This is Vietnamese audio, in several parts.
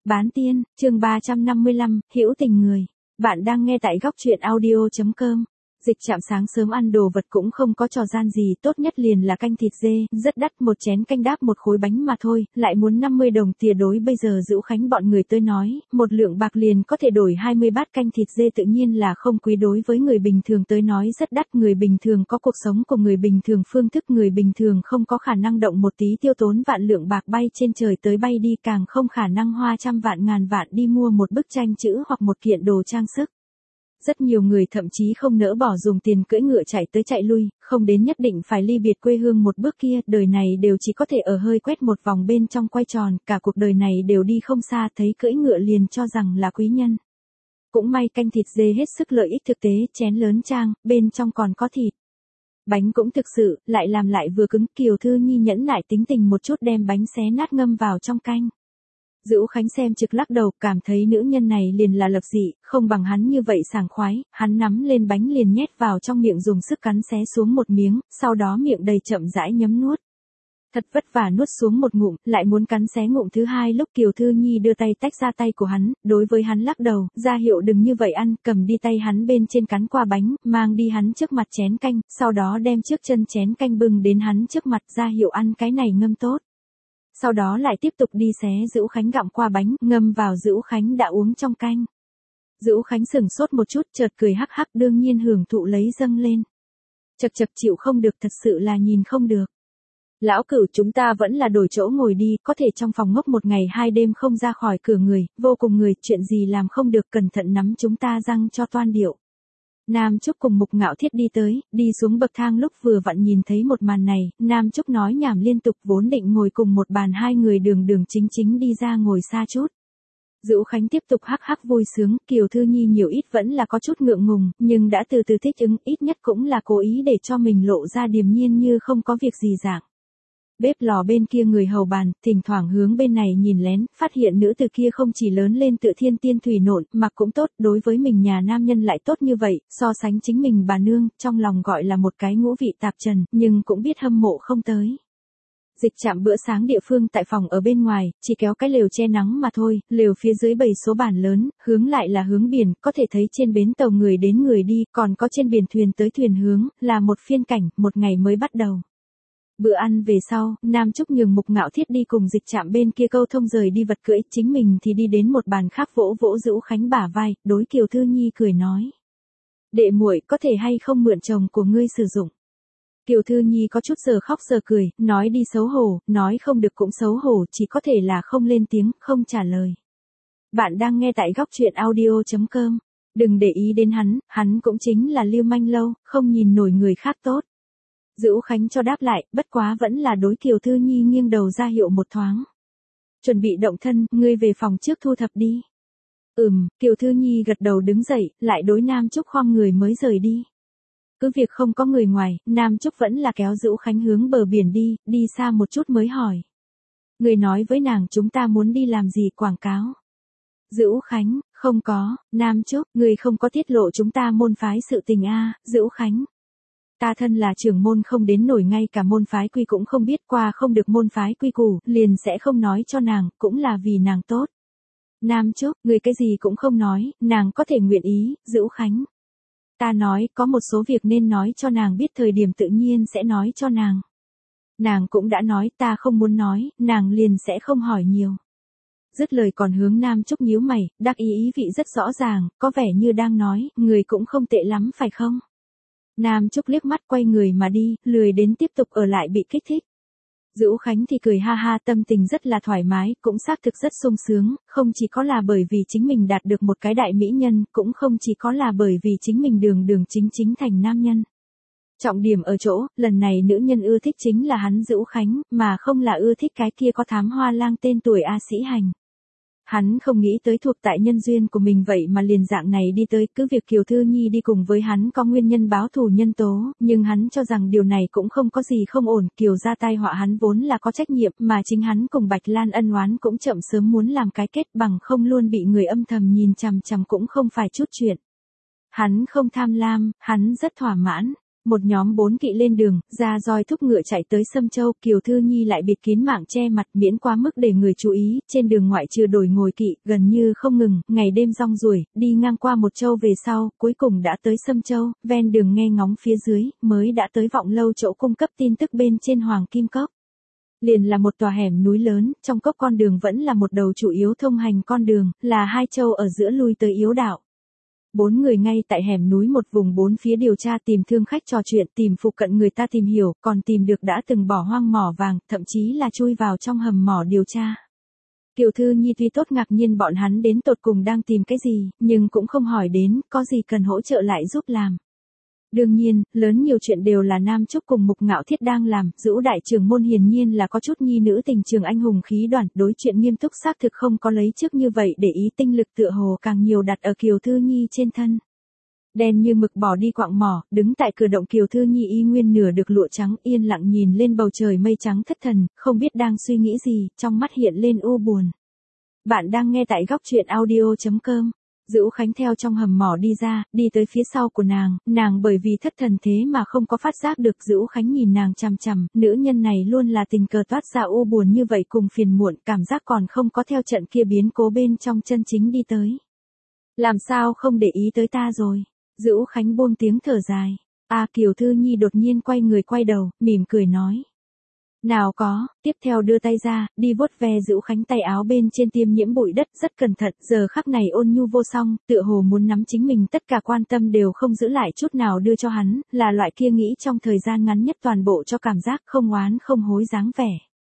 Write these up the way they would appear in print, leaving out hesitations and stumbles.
Bán tiên, chương 355, hữu tình người. Bạn đang nghe tại góc truyện audio.com. Dịch Trạm sáng sớm ăn đồ vật cũng không có trò gian gì, tốt nhất liền là canh thịt dê, rất đắt, một chén canh đáp một khối bánh mà thôi, lại muốn 50 đồng tìa. Đối bây giờ Dữu Khánh bọn người tới nói, một lượng bạc liền có thể đổi 20 bát canh thịt dê, tự nhiên là không quý. Đối với người bình thường tới nói rất đắt, người bình thường có cuộc sống của người bình thường, phương thức người bình thường không có khả năng động một tí tiêu tốn vạn lượng bạc bay trên trời tới bay đi, càng không khả năng hoa trăm vạn ngàn vạn đi mua một bức tranh chữ hoặc một kiện đồ trang sức. Rất nhiều người thậm chí không nỡ bỏ dùng tiền cưỡi ngựa chạy tới chạy lui, không đến nhất định phải ly biệt quê hương một bước kia, đời này đều chỉ có thể ở hơi quét một vòng bên trong quay tròn, cả cuộc đời này đều đi không xa, thấy cưỡi ngựa liền cho rằng là quý nhân. Cũng may canh thịt dê hết sức lợi ích thực tế, chén lớn trang, bên trong còn có thịt. Bánh cũng thực sự, lại làm lại vừa cứng. Kiều Thư Nhi nhẫn nại tính tình một chút đem bánh xé nát ngâm vào trong canh. Dữu Khánh xem trực lắc đầu, cảm thấy nữ nhân này liền là lập dị, không bằng hắn như vậy sảng khoái. Hắn nắm lên bánh liền nhét vào trong miệng, dùng sức cắn xé xuống một miếng, sau đó miệng đầy chậm rãi nhấm nuốt. Thật vất vả nuốt xuống một ngụm, lại muốn cắn xé ngụm thứ hai lúc Kiều Thư Nhi đưa tay tách ra tay của hắn, đối với hắn lắc đầu, ra hiệu đừng như vậy ăn, cầm đi tay hắn bên trên cắn qua bánh, mang đi hắn trước mặt chén canh, sau đó đem trước chân chén canh bưng đến hắn trước mặt, ra hiệu ăn cái này ngâm tốt. Sau đó lại tiếp tục đi xé Dữu Khánh gặm qua bánh, ngâm vào Dữu Khánh đã uống trong canh. Dữu Khánh sửng sốt một chút, chợt cười hắc hắc, đương nhiên hưởng thụ lấy dâng lên. Chật chật, chịu không được, thật sự là nhìn không được. Lão Cửu, chúng ta vẫn là đổi chỗ ngồi đi, có thể trong phòng ngốc một ngày hai đêm không ra khỏi cửa người, vô cùng người, chuyện gì làm không được, cẩn thận nắm chúng ta răng cho toan điệu. Nam Trúc cùng Mục Ngạo Thiết đi tới, đi xuống bậc thang lúc vừa vặn nhìn thấy một màn này, Nam Trúc nói nhảm liên tục, vốn định ngồi cùng một bàn, hai người đường đường chính chính đi ra ngồi xa chút. Dữu Khánh tiếp tục hắc hắc vui sướng, Kiều Thư Nhi nhiều ít vẫn là có chút ngượng ngùng, nhưng đã từ từ thích ứng, ít nhất cũng là cố ý để cho mình lộ ra điềm nhiên như không có việc gì dạng. Bếp lò bên kia người hầu bàn, thỉnh thoảng hướng bên này nhìn lén, phát hiện nữ từ kia không chỉ lớn lên tự thiên tiên thủy nộn, mặc cũng tốt, đối với mình nhà nam nhân lại tốt như vậy, so sánh chính mình bà nương, trong lòng gọi là một cái ngũ vị tạp trần, nhưng cũng biết hâm mộ không tới. Dịch Trạm bữa sáng địa phương tại phòng ở bên ngoài, chỉ kéo cái lều che nắng mà thôi, lều phía dưới bày số bàn lớn, hướng lại là hướng biển, có thể thấy trên bến tàu người đến người đi, còn có trên biển thuyền tới thuyền hướng, là một phiên cảnh, một ngày mới bắt đầu. Bữa ăn về sau, Nam Trúc nhường Mục Ngạo Thiết đi cùng Dịch Trạm bên kia câu thông rời đi vật cưỡi, chính mình thì đi đến một bàn khác vỗ vỗ Dữu Khánh bả vai, đối Kiều Thư Nhi cười nói: "Đệ muội, có thể hay không mượn chồng của ngươi sử dụng?" Kiều Thư Nhi có chút giờ khóc giờ cười, nói đi xấu hổ, nói không được cũng xấu hổ, chỉ có thể là không lên tiếng, không trả lời. Bạn đang nghe tại góc truyện audio.com. Đừng để ý đến hắn cũng chính là lưu manh lâu, không nhìn nổi người khác tốt. Dữu Khánh cho đáp lại, bất quá vẫn là đối Kiều Thư Nhi nghiêng đầu ra hiệu một thoáng. Chuẩn bị động thân, ngươi về phòng trước thu thập đi. Kiều Thư Nhi gật đầu đứng dậy, lại đối Nam Trúc khom người mới rời đi. Cứ việc không có người ngoài, Nam Trúc vẫn là kéo Dữu Khánh hướng bờ biển đi, đi xa một chút mới hỏi. Người nói với nàng chúng ta muốn đi làm gì, quảng cáo? Dữu Khánh, không có. Nam Trúc, người không có tiết lộ chúng ta môn phái sự tình a? Dữu Khánh. Ta thân là trưởng môn không đến nổi, ngay cả môn phái quy cũng không biết, qua không được môn phái quy củ, liền sẽ không nói cho nàng, cũng là vì nàng tốt. Nam Trúc, người cái gì cũng không nói, nàng có thể nguyện ý. Dữu Khánh. Ta nói, có một số việc nên nói cho nàng biết, thời điểm tự nhiên sẽ nói cho nàng. Nàng cũng đã nói, ta không muốn nói, nàng liền sẽ không hỏi nhiều. Dứt lời còn hướng Nam Trúc nhíu mày, đắc ý vị rất rõ ràng, có vẻ như đang nói, người cũng không tệ lắm phải không? Nam Trúc liếc mắt quay người mà đi, lười đến tiếp tục ở lại bị kích thích. Dữu Khánh thì cười ha ha, tâm tình rất là thoải mái, cũng xác thực rất sung sướng, không chỉ có là bởi vì chính mình đạt được một cái đại mỹ nhân, cũng không chỉ có là bởi vì chính mình đường đường chính chính thành nam nhân. Trọng điểm ở chỗ, lần này nữ nhân ưa thích chính là hắn Dữu Khánh, mà không là ưa thích cái kia có thám hoa lang tên tuổi A Sĩ Hành. Hắn không nghĩ tới thuộc tại nhân duyên của mình vậy mà liền dạng này đi tới, cứ việc Kiều Thư Nhi đi cùng với hắn có nguyên nhân báo thù nhân tố, nhưng hắn cho rằng điều này cũng không có gì không ổn, Kiều ra tai họa hắn vốn là có trách nhiệm, mà chính hắn cùng Bạch Lan ân oán cũng chậm sớm muốn làm cái kết, bằng không luôn bị người âm thầm nhìn chằm chằm cũng không phải chút chuyện. Hắn không tham lam, hắn rất thỏa mãn. Một nhóm 4 kỵ lên đường, ra roi thúc ngựa chạy tới Sâm Châu, Kiều Thư Nhi lại bịt kín mạng che mặt miễn quá mức để người chú ý, trên đường ngoại trừ đổi ngồi kỵ, gần như không ngừng, ngày đêm rong ruổi, đi ngang qua một châu về sau, cuối cùng đã tới Sâm Châu, ven đường nghe ngóng phía dưới, mới đã tới Vọng Lâu chỗ cung cấp tin tức bên trên Hoàng Kim Cốc. Liền là một tòa hẻm núi lớn, trong cốc con đường vẫn là một đầu chủ yếu thông hành con đường, là hai châu ở giữa lui tới yếu đạo. 4 người ngay tại hẻm núi một vùng bốn phía điều tra tìm thương khách trò chuyện, tìm phụ cận người ta tìm hiểu, còn tìm được đã từng bỏ hoang mỏ vàng, thậm chí là chui vào trong hầm mỏ điều tra. Kiều Thư Nhi tuy tốt ngạc nhiên bọn hắn đến tột cùng đang tìm cái gì, nhưng cũng không hỏi đến, có gì cần hỗ trợ lại giúp làm. Đương nhiên, lớn nhiều chuyện đều là Nam Trúc cùng Mục Ngạo Thiết đang làm, Dữu đại trưởng môn hiển nhiên là có chút nhi nữ tình trường anh hùng khí đoàn, đối chuyện nghiêm túc xác thực không có lấy trước như vậy để ý, tinh lực tựa hồ càng nhiều đặt ở Kiều Thư Nhi trên thân. Đen như mực bỏ đi quạng mỏ, đứng tại cửa động Kiều Thư Nhi y nguyên nửa được lụa trắng, yên lặng nhìn lên bầu trời mây trắng thất thần, không biết đang suy nghĩ gì, trong mắt hiện lên u buồn. Bạn đang nghe tại góc truyện audio.com. Dữu Khánh theo trong hầm mỏ đi ra, đi tới phía sau của nàng bởi vì thất thần thế mà không có phát giác được. Dữu Khánh nhìn nàng chằm chằm, nữ nhân này luôn là tình cờ toát ra u buồn như vậy cùng phiền muộn, cảm giác còn không có theo trận kia biến cố bên trong chân chính đi tới. Làm sao không để ý tới ta rồi? Dữu Khánh buông tiếng thở dài. Kiều Thư Nhi đột nhiên quay người quay đầu, mỉm cười nói. Nào có, tiếp theo đưa tay ra, đi vuốt ve Dữu Khánh tay áo bên trên tiêm nhiễm bụi đất, rất cẩn thận, giờ khắc này ôn nhu vô song, tựa hồ muốn nắm chính mình tất cả quan tâm đều không giữ lại chút nào đưa cho hắn, là loại kia nghĩ trong thời gian ngắn nhất toàn bộ cho cảm giác không oán không hối dáng vẻ.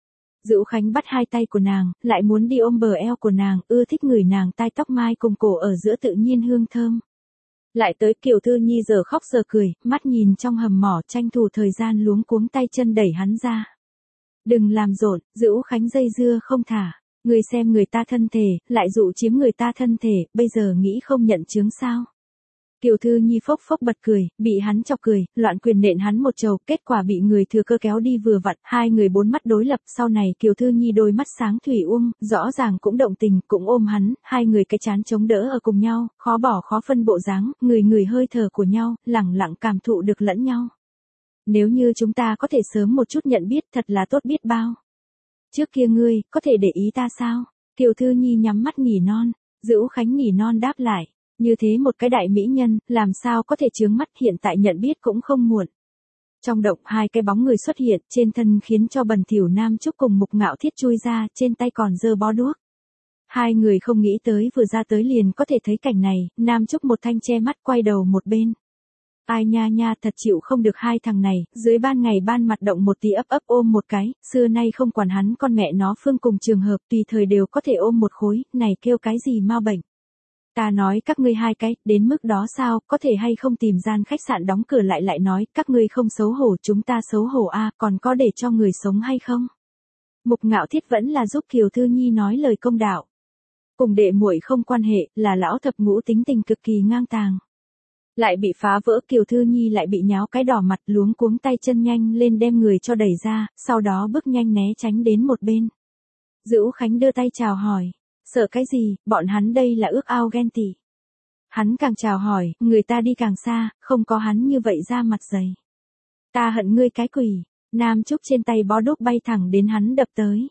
Dữu Khánh bắt hai tay của nàng, lại muốn đi ôm bờ eo của nàng, ưa thích ngửi nàng tai tóc mai cùng cổ ở giữa tự nhiên hương thơm. Lại tới Kiều Thư Nhi giờ khóc giờ cười, mắt nhìn trong hầm mỏ tranh thủ thời gian luống cuống tay chân đẩy hắn ra. Đừng làm rộn, Dữu Khánh dây dưa không thả. Người xem người ta thân thể, lại dụ chiếm người ta thân thể, bây giờ nghĩ không nhận chứng sao? Kiều Thư Nhi phốc phốc bật cười, bị hắn chọc cười, loạn quyền nện hắn một trầu, kết quả bị người thừa cơ kéo đi vừa vặn, hai người bốn mắt đối lập, sau này Kiều Thư Nhi đôi mắt sáng thủy uông, rõ ràng cũng động tình, cũng ôm hắn, hai người cái chán chống đỡ ở cùng nhau, khó bỏ khó phân bộ dáng, người hơi thở của nhau, lẳng lặng cảm thụ được lẫn nhau. Nếu như chúng ta có thể sớm một chút nhận biết thật là tốt biết bao. Trước kia ngươi, có thể để ý ta sao? Kiều Thư Nhi nhắm mắt nỉ non, Dữu Khánh nỉ non đáp lại. Như thế một cái đại mỹ nhân, làm sao có thể chướng mắt, hiện tại nhận biết cũng không muộn. Trong động hai cái bóng người xuất hiện, trên thân khiến cho Bần Thỉu Nam Trúc cùng Mục Ngạo Thiết chui ra, trên tay còn giơ bó đuốc. Hai người không nghĩ tới vừa ra tới liền có thể thấy cảnh này, Nam Trúc một thanh che mắt quay đầu một bên. Ai nha thật chịu không được hai thằng này, dưới ban ngày ban mặt động một tí ấp ôm một cái, xưa nay không quản hắn con mẹ nó phương cùng trường hợp tùy thời đều có thể ôm một khối, này kêu cái gì mau bệnh. Ta nói các ngươi hai cái, đến mức đó sao, có thể hay không tìm gian khách sạn đóng cửa lại nói, các ngươi không xấu hổ chúng ta xấu hổ còn có để cho người sống hay không? Mục Ngạo Thiết vẫn là giúp Kiều Thư Nhi nói lời công đạo. Cùng đệ muội không quan hệ, là lão thập ngũ tính tình cực kỳ ngang tàng. Lại bị phá vỡ, Kiều Thư Nhi lại bị nháo cái đỏ mặt, luống cuống tay chân nhanh lên đem người cho đẩy ra, sau đó bước nhanh né tránh đến một bên. Dữu Khánh đưa tay chào hỏi. Sợ cái gì, bọn hắn đây là ước ao ghen tị. Hắn càng chào hỏi, người ta đi càng xa, không có hắn như vậy ra mặt dày. Ta hận ngươi cái quỷ. Nam Trúc trên tay bó đuốc bay thẳng đến hắn đập tới.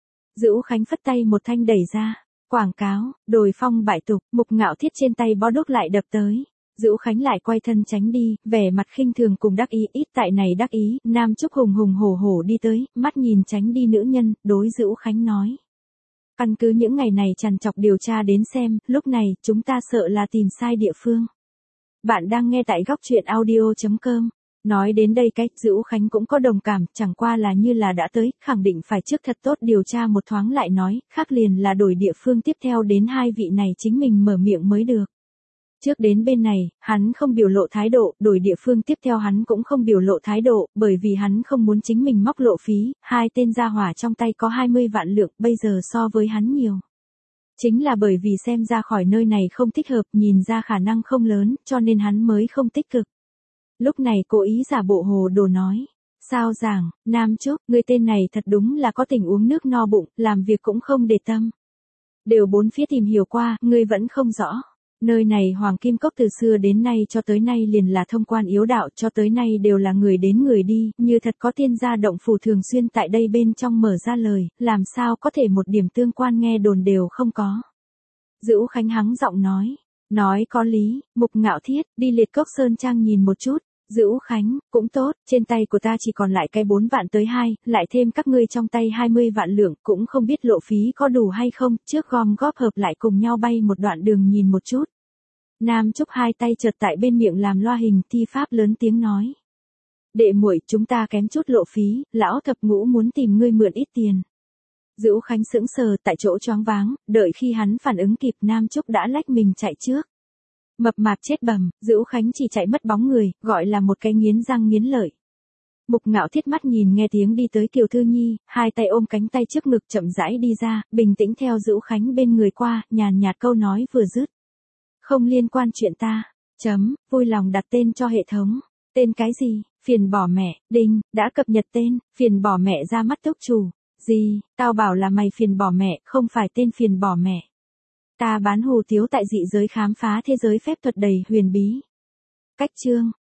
Dữu Khánh phất tay một thanh đẩy ra. Quảng cáo, đồi phong bại tục, Mục Ngạo Thiết trên tay bó đuốc lại đập tới. Dữu Khánh lại quay thân tránh đi, vẻ mặt khinh thường cùng đắc ý, ít tại này đắc ý, Nam Trúc hùng hùng hổ hổ đi tới, mắt nhìn tránh đi nữ nhân, đối Dữu Khánh nói. Căn cứ những ngày này trằn trọc điều tra đến xem, lúc này, chúng ta sợ là tìm sai địa phương. Bạn đang nghe tại góc truyện audio.com. Nói đến đây Dữu Khánh cũng có đồng cảm, chẳng qua là như là đã tới, khẳng định phải trước thật tốt điều tra một thoáng lại nói, khác liền là đổi địa phương tiếp theo đến hai vị này chính mình mở miệng mới được. Trước đến bên này, hắn không biểu lộ thái độ, đổi địa phương tiếp theo hắn cũng không biểu lộ thái độ, bởi vì hắn không muốn chính mình móc lộ phí, hai tên gia hỏa trong tay có 20 vạn lượng, bây giờ so với hắn nhiều. Chính là bởi vì xem ra khỏi nơi này không thích hợp, nhìn ra khả năng không lớn, cho nên hắn mới không tích cực. Lúc này cố ý giả bộ hồ đồ nói. Sao giảng, Nam Trúc, người tên này thật đúng là có tình uống nước no bụng, làm việc cũng không để tâm. Đều bốn phía tìm hiểu qua, ngươi vẫn không rõ. Nơi này Hoàng Kim Cốc từ xưa đến nay cho tới nay liền là thông quan yếu đạo, cho tới nay đều là người đến người đi, như thật có tiên gia động phủ thường xuyên tại đây bên trong mở ra lời, làm sao có thể một điểm tương quan nghe đồn đều không có. Dữ Khánh hắng giọng nói có lý, Mục Ngạo Thiết, đi Liệt Cốc Sơn Trang nhìn một chút. Dữ Khánh, cũng tốt, trên tay của ta chỉ còn lại cái 4 vạn tới 2, lại thêm các ngươi trong tay 20 vạn lượng, cũng không biết lộ phí có đủ hay không, trước gom góp hợp lại cùng nhau bay một đoạn đường nhìn một chút. Nam Trúc hai tay chợt tại bên miệng làm loa hình thi pháp lớn tiếng nói. Đệ muội, chúng ta kém chút lộ phí, lão thập ngũ muốn tìm ngươi mượn ít tiền. Dữ Khánh sững sờ tại chỗ choáng váng, đợi khi hắn phản ứng kịp Nam Trúc đã lách mình chạy trước. Mập mạp chết bầm, Dữ Khánh chỉ chạy mất bóng người, gọi là một cái nghiến răng nghiến lợi. Mục Ngạo Thiết mắt nhìn nghe tiếng đi tới Kiều Thư Nhi, hai tay ôm cánh tay trước ngực chậm rãi đi ra, bình tĩnh theo Dữ Khánh bên người qua, nhàn nhạt câu nói vừa dứt. Không liên quan chuyện ta. Vui lòng đặt tên cho hệ thống. Tên cái gì? Phiền bỏ mẹ. Đinh, đã cập nhật tên, phiền bỏ mẹ ra mắt túc chủ. Gì? Tao bảo là mày phiền bỏ mẹ, không phải tên phiền bỏ mẹ. Ta bán hủ tiếu tại dị giới khám phá thế giới phép thuật đầy huyền bí. Cách chương.